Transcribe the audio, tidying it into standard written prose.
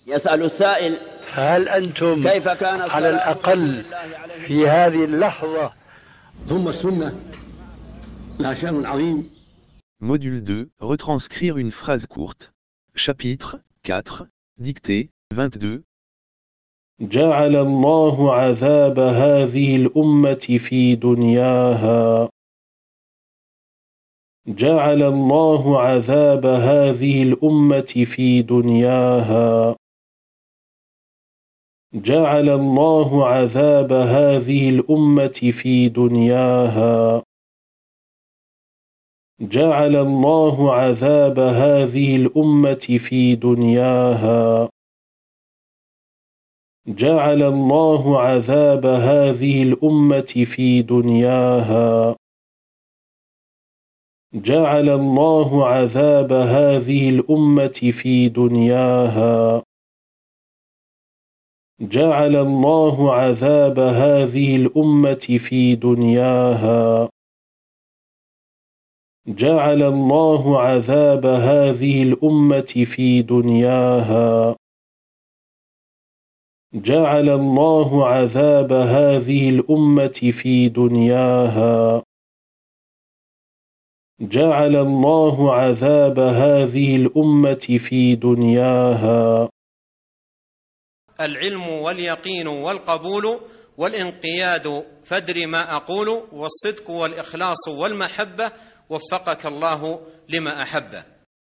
يسأل السائل: هل أنتم كيف كان على الأقل في هذه اللحظة؟ ثم السنة لها شأن عظيم. Module 2, retranscrire une phrase courte. Chapitre 4, dictée 22. جعل الله عذاب هذه الأمة في دنياها. جعل الله عذاب هذه الأمة في دنياها. جعل الله عذاب هذه الأمة في دنياها. جعل الله عذاب هذه الأمة في دنياها. جعل الله عذاب هذه الأمة في دنياها. جعل الله عذاب هذه الأمة في دنياها. جعل الله عذاب هذه الأمة في دنياها. جعل الله عذاب هذه الأمة في دنياها. جعل الله عذاب هذه الأمة في دنياها. جعل الله عذاب هذه الأمة في دنياها. العلم واليقين والقبول والانقياد، فادر ما أقول، والصدق والإخلاص والمحبة، وفقك الله لما أحبه.